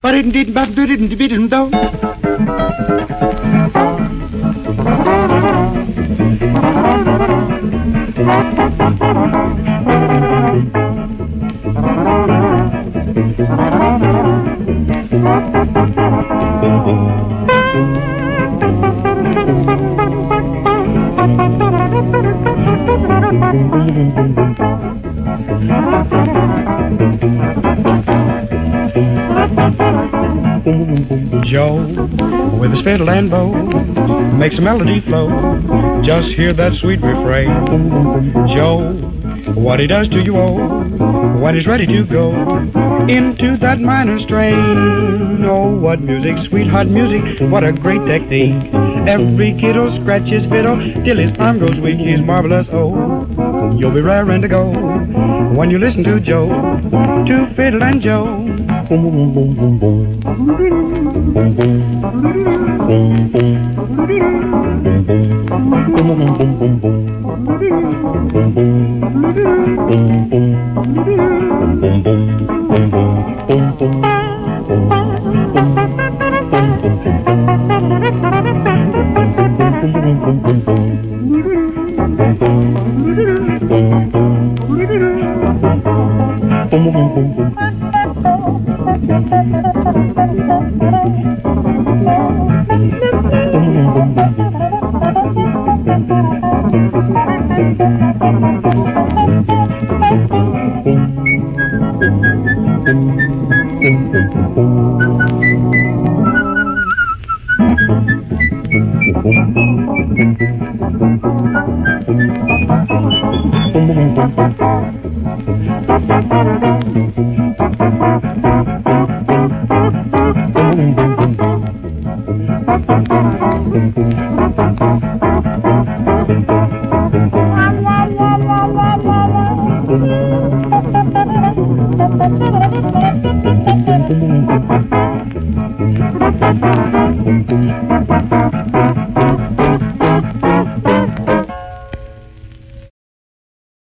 Joe, with his fiddle and bow, makes a melody flow. Just hear that sweet refrain. Joe, what he does to you, oh, when he's ready to go into that minor strain. Oh, what music, sweetheart music, what a great technique. Every kid'll scratch his fiddle till his arm goes weak. He's marvelous, oh, you'll be raring to go when you listen to Joe, to Fiddle and Joe. Boom, boom, boom, boom, boom. Boom, boom, boom, boom. Boom, boom. Boom, boom, boom, boom, boom, boom. Boom, boom. Boom, boom. Boom, boom, boom, boom, boom, boom.